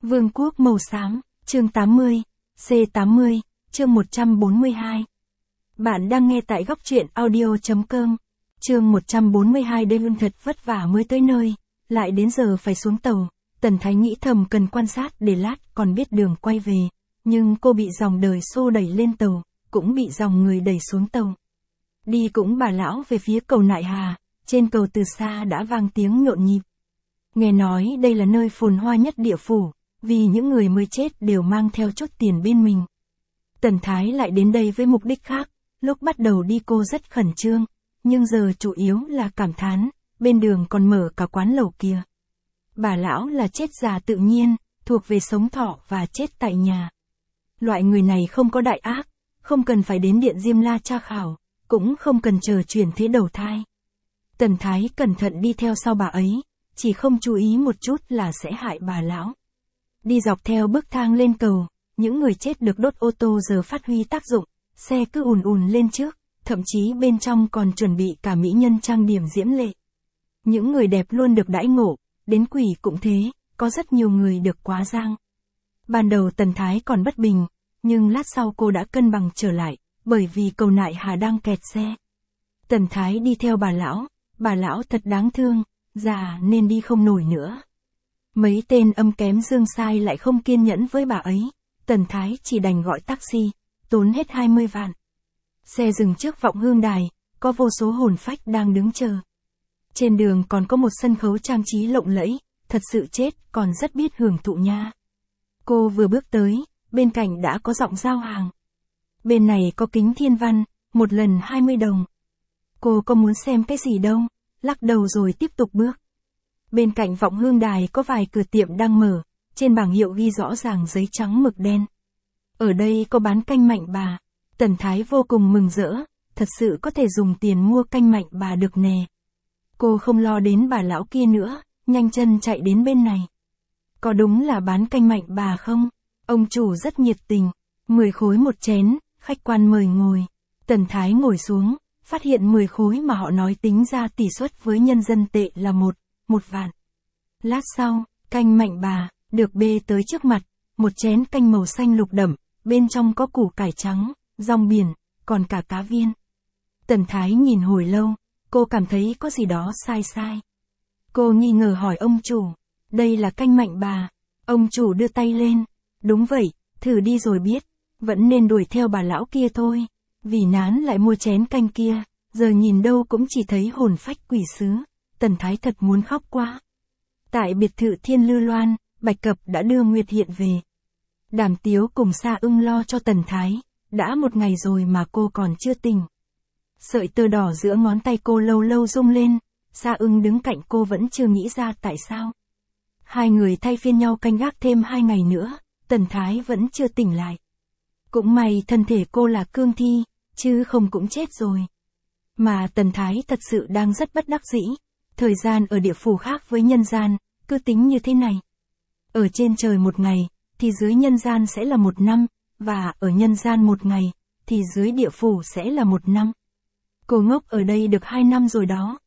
Vương quốc màu xám, chương 80, C80, chương 142. Bạn đang nghe tại góc truyện audio.com. Chương 142. Đêm thật vất vả mới tới nơi, lại đến giờ phải xuống tàu. Tần Thái nghĩ thầm cần quan sát để lát còn biết đường quay về, nhưng cô bị dòng đời xô đẩy lên tàu, cũng bị dòng người đẩy xuống tàu. Đi cũng bà lão về phía cầu Nại Hà, trên cầu từ xa đã vang tiếng nhộn nhịp. Nghe nói đây là nơi phồn hoa nhất địa phủ, vì những người mới chết đều mang theo chút tiền bên mình. Tần Thái lại đến đây với mục đích khác, lúc bắt đầu đi cô rất khẩn trương, nhưng giờ chủ yếu là cảm thán, bên đường còn mở cả quán lẩu kìa. Bà lão là chết già tự nhiên, thuộc về sống thọ và chết tại nhà. Loại người này không có đại ác, không cần phải đến điện Diêm La tra khảo, cũng không cần chờ chuyển thế đầu thai. Tần Thái cẩn thận đi theo sau bà ấy, chỉ không chú ý một chút là sẽ hại bà lão. Đi dọc theo bức thang lên cầu, những người chết được đốt ô tô giờ phát huy tác dụng, xe cứ ùn ùn lên trước, thậm chí bên trong còn chuẩn bị cả mỹ nhân trang điểm diễm lệ. Những người đẹp luôn được đãi ngộ, đến quỷ cũng thế, có rất nhiều người được quá giang. Ban đầu Tần Thái còn bất bình, nhưng lát sau cô đã cân bằng trở lại, bởi vì cầu Nại Hà đang kẹt xe. Tần Thái đi theo bà lão thật đáng thương, già nên đi không nổi nữa. Mấy tên âm kém dương sai lại không kiên nhẫn với bà ấy, Tần Thái chỉ đành gọi taxi, tốn hết 20 vạn. Xe dừng trước Vọng Hương Đài, có vô số hồn phách đang đứng chờ. Trên đường còn có một sân khấu trang trí lộng lẫy, thật sự chết còn rất biết hưởng thụ nha. Cô vừa bước tới, bên cạnh đã có giọng giao hàng. Bên này có kính thiên văn, một lần 20 đồng. Cô có muốn xem cái gì đâu, lắc đầu rồi tiếp tục bước. Bên cạnh Vọng Hương Đài có vài cửa tiệm đang mở, trên bảng hiệu ghi rõ ràng giấy trắng mực đen. Ở đây có bán canh mạnh bà. Tần Thái vô cùng mừng rỡ, thật sự có thể dùng tiền mua canh mạnh bà được nè. Cô không lo đến bà lão kia nữa, nhanh chân chạy đến bên này. Có đúng là bán canh mạnh bà không? Ông chủ rất nhiệt tình, 10 khối một chén, khách quan mời ngồi. Tần Thái ngồi xuống, phát hiện 10 khối mà họ nói tính ra tỷ suất với nhân dân tệ là 1 vạn. Lát sau, canh mạnh bà, được bê tới trước mặt, một chén canh màu xanh lục đậm, bên trong có củ cải trắng, rong biển, còn cả cá viên. Tần Thái nhìn hồi lâu, cô cảm thấy có gì đó sai sai. Cô nghi ngờ hỏi ông chủ, đây là canh mạnh bà. Ông chủ đưa tay lên, đúng vậy, thử đi rồi biết, vẫn nên đuổi theo bà lão kia thôi, vì nán lại mua chén canh kia, giờ nhìn đâu cũng chỉ thấy hồn phách quỷ sứ. Tần Thái thật muốn khóc quá. Tại biệt thự Thiên Lư Loan, Bạch Cập đã đưa Nguyệt Hiện về. Đàm Tiếu cùng Sa Ưng lo cho Tần Thái, đã một ngày rồi mà cô còn chưa tỉnh. Sợi tơ đỏ giữa ngón tay cô lâu lâu rung lên, Sa Ưng đứng cạnh cô vẫn chưa nghĩ ra tại sao. Hai người thay phiên nhau canh gác thêm 2 ngày nữa, Tần Thái vẫn chưa tỉnh lại. Cũng may thân thể cô là cương thi, chứ không cũng chết rồi. Mà Tần Thái thật sự đang rất bất đắc dĩ. Thời gian ở địa phủ khác với nhân gian, cứ tính như thế này. Ở trên trời 1 ngày, thì dưới nhân gian sẽ là 1 năm, và ở nhân gian 1 ngày, thì dưới địa phủ sẽ là 1 năm. Cô ngốc ở đây được 2 năm rồi đó.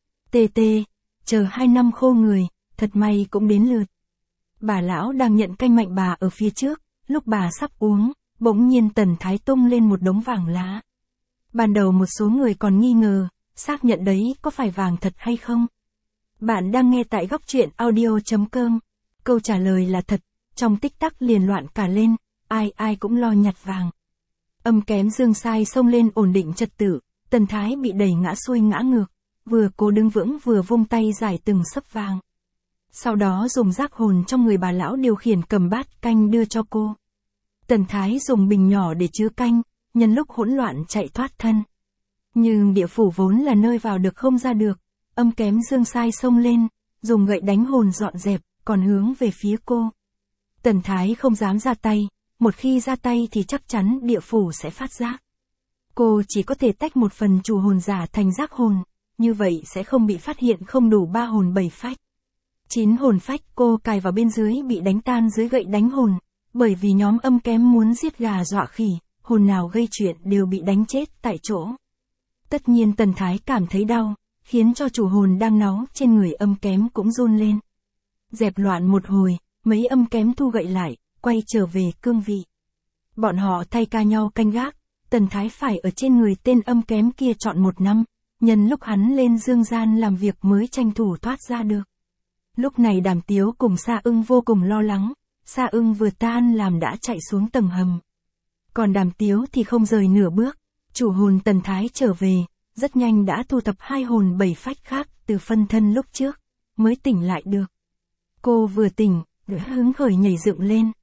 Chờ 2 năm khô người, thật may cũng đến lượt. Bà lão đang nhận canh mạnh bà ở phía trước, lúc bà sắp uống, bỗng nhiên Tần Thái tung lên một đống vàng lá. Ban đầu một số người còn nghi ngờ, xác nhận đấy có phải vàng thật hay không? Bạn đang nghe tại góc truyện audio.com. Câu trả lời là thật, trong tích tắc liền loạn cả lên, ai cũng lo nhặt vàng. Âm kém dương sai xông lên ổn định trật tự, Tần Thái bị đẩy ngã xuôi ngã ngược, vừa cố đứng vững vừa vung tay giải từng xấp vàng. Sau đó dùng giác hồn trong người bà lão điều khiển cầm bát canh đưa cho cô. Tần Thái dùng bình nhỏ để chứa canh, nhân lúc hỗn loạn chạy thoát thân. Nhưng địa phủ vốn là nơi vào được không ra được, âm kém dương sai xông lên, dùng gậy đánh hồn dọn dẹp, còn hướng về phía cô. Tần Thái không dám ra tay, một khi ra tay thì chắc chắn địa phủ sẽ phát giác. Cô chỉ có thể tách một phần chủ hồn giả thành giác hồn, như vậy sẽ không bị phát hiện không đủ 3 hồn 7 phách. 9 hồn phách cô cài vào bên dưới bị đánh tan dưới gậy đánh hồn, bởi vì nhóm âm kém muốn giết gà dọa khỉ, hồn nào gây chuyện đều bị đánh chết tại chỗ. Tất nhiên Tần Thái cảm thấy đau, khiến cho chủ hồn đang náu trên người âm kém cũng run lên. Dẹp loạn một hồi, mấy âm kém thu gậy lại, quay trở về cương vị. Bọn họ thay ca nhau canh gác, Tần Thái phải ở trên người tên âm kém kia trọn 1 năm, nhân lúc hắn lên dương gian làm việc mới tranh thủ thoát ra được. Lúc này Đàm Tiếu cùng Sa Ưng vô cùng lo lắng, Sa Ưng vừa tan làm đã chạy xuống tầng hầm. Còn Đàm Tiếu thì không rời nửa bước, chủ hồn Tần Thái trở về, rất nhanh đã thu thập 2 hồn 7 phách khác từ phân thân lúc trước, mới tỉnh lại được. Cô vừa tỉnh, hứng khởi nhảy dựng lên.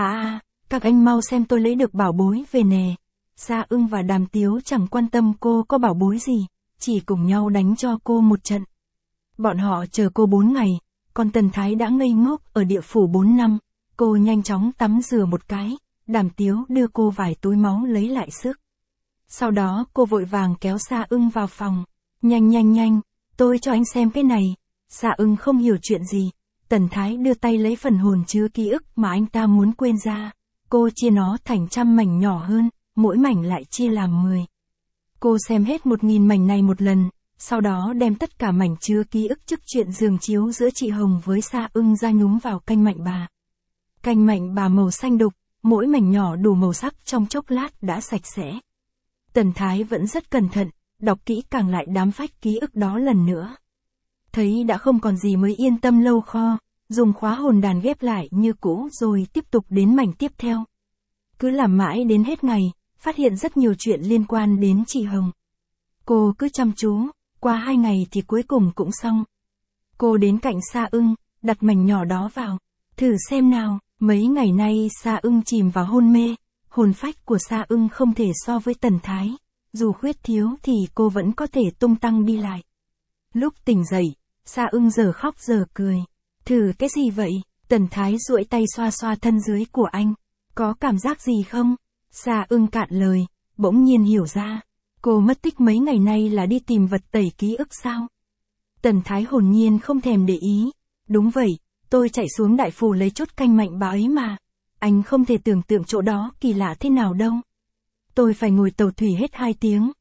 Các anh mau xem tôi lấy được bảo bối về nè. Sa Ưng và Đàm Tiếu chẳng quan tâm cô có bảo bối gì, chỉ cùng nhau đánh cho cô một trận. Bọn họ chờ cô 4 ngày, còn Tần Thái đã ngây ngốc ở địa phủ 4 năm, cô nhanh chóng tắm rửa một cái, Đàm Tiếu đưa cô vài túi máu lấy lại sức. Sau đó cô vội vàng kéo Sa Ưng vào phòng. Nhanh, tôi cho anh xem cái này. Sa Ưng không hiểu chuyện gì. Tần Thái đưa tay lấy phần hồn chứa ký ức mà anh ta muốn quên ra. Cô chia nó thành trăm mảnh nhỏ hơn, mỗi mảnh lại chia làm 10. Cô xem hết 1000 mảnh này một lần, sau đó đem tất cả mảnh chứa ký ức trước chuyện giường chiếu giữa chị Hồng với Sa Ưng ra nhúng vào canh mạnh bà. Canh mạnh bà màu xanh đục, mỗi mảnh nhỏ đủ màu sắc trong chốc lát đã sạch sẽ. Tần Thái vẫn rất cẩn thận, đọc kỹ càng lại đám phách ký ức đó lần nữa. Thấy đã không còn gì mới yên tâm lâu kho, dùng khóa hồn đàn ghép lại như cũ rồi tiếp tục đến mảnh tiếp theo. Cứ làm mãi đến hết ngày, phát hiện rất nhiều chuyện liên quan đến chị Hồng. Cô cứ chăm chú, qua 2 ngày thì cuối cùng cũng xong. Cô đến cạnh Sa Ưng, đặt mảnh nhỏ đó vào, thử xem nào. Mấy ngày nay Sa Ưng chìm vào hôn mê, hồn phách của Sa Ưng không thể so với Tần Thái, dù khuyết thiếu thì cô vẫn có thể tung tăng đi lại. Lúc tỉnh dậy, Sa Ưng giờ khóc giờ cười. Thử cái gì vậy? Tần Thái duỗi tay xoa xoa thân dưới của anh. Có cảm giác gì không? Sa Ưng cạn lời, bỗng nhiên hiểu ra. Cô mất tích mấy ngày nay là đi tìm vật tẩy ký ức sao? Tần Thái hồn nhiên không thèm để ý. Đúng vậy, tôi chạy xuống đại phủ lấy chốt canh mạnh bà ấy mà. Anh không thể tưởng tượng chỗ đó kỳ lạ thế nào đâu. Tôi phải ngồi tàu thủy hết 2 tiếng.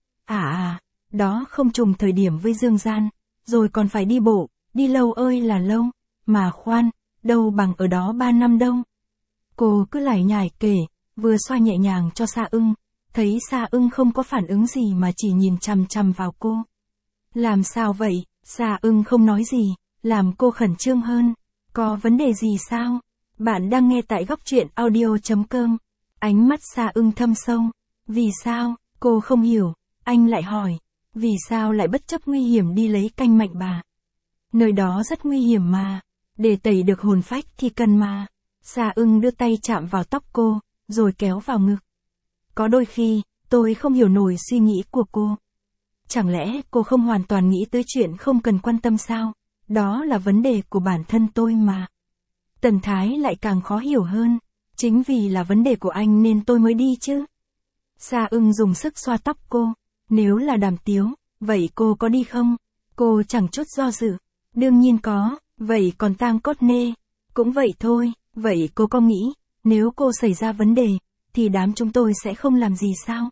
Đó không trùng thời điểm với dương gian. Rồi còn phải đi bộ, đi lâu ơi là lâu. Mà khoan, đâu bằng ở đó 3 năm đâu. Cô cứ lải nhải kể, vừa xoa nhẹ nhàng cho Sa Ưng. Thấy Sa Ưng không có phản ứng gì mà chỉ nhìn chằm chằm vào cô. Làm sao vậy? Sa Ưng không nói gì, làm cô khẩn trương hơn. Có vấn đề gì sao? Bạn đang nghe tại góc truyện audio.com. Ánh mắt Sa Ưng thâm sâu. Vì sao? Cô không hiểu. Anh lại hỏi. Vì sao lại bất chấp nguy hiểm đi lấy canh mạnh bà? Nơi đó rất nguy hiểm mà. Để tẩy được hồn phách thì cần mà. Sa Ưng đưa tay chạm vào tóc cô, rồi kéo vào ngực. Có đôi khi, tôi không hiểu nổi suy nghĩ của cô. Chẳng lẽ cô không hoàn toàn nghĩ tới chuyện không cần quan tâm sao? Đó là vấn đề của bản thân tôi mà. Tần Thái lại càng khó hiểu hơn. Chính vì là vấn đề của anh nên tôi mới đi chứ. Sa Ưng dùng sức xoa tóc cô. Nếu là Đàm Tiếu, vậy cô có đi không? Cô chẳng chút do dự. Đương nhiên có, vậy còn Tang Cốt Nê? Cũng vậy thôi, vậy cô có nghĩ, nếu cô xảy ra vấn đề, thì đám chúng tôi sẽ không làm gì sao?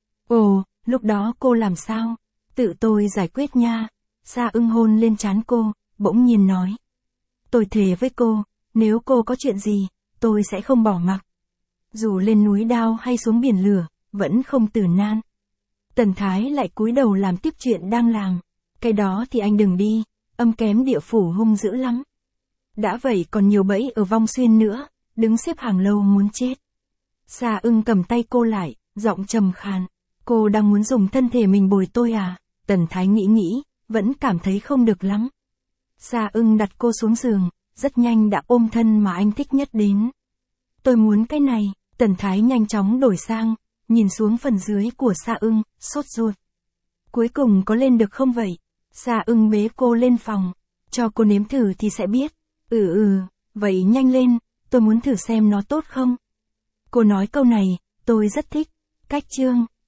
Ồ, lúc đó cô làm sao? Tự tôi giải quyết nha. Sa Ưng hôn lên trán cô, bỗng nhiên nói. Tôi thề với cô, nếu cô có chuyện gì, tôi sẽ không bỏ mặc. Dù lên núi đao hay xuống biển lửa, vẫn không từ nan. Tần Thái lại cúi đầu làm tiếp chuyện đang làm. Cái đó thì anh đừng đi, âm kém địa phủ hung dữ lắm. Đã vậy còn nhiều bẫy ở Vong Xuyên nữa, đứng xếp hàng lâu muốn chết. Sa Ưng cầm tay cô lại, giọng trầm khàn. Cô đang muốn dùng thân thể mình bồi tôi à? Tần Thái nghĩ, vẫn cảm thấy không được lắm. Sa Ưng đặt cô xuống giường, rất nhanh đã ôm thân mà anh thích nhất đến. Tôi muốn cái này. Tần Thái nhanh chóng đổi sang, nhìn xuống phần dưới của Sa Ưng, sốt ruột. Cuối cùng có lên được không vậy? Sa Ưng bế cô lên phòng, cho cô nếm thử thì sẽ biết. Vậy nhanh lên, tôi muốn thử xem nó tốt không? Cô nói câu này, tôi rất thích. Cách chương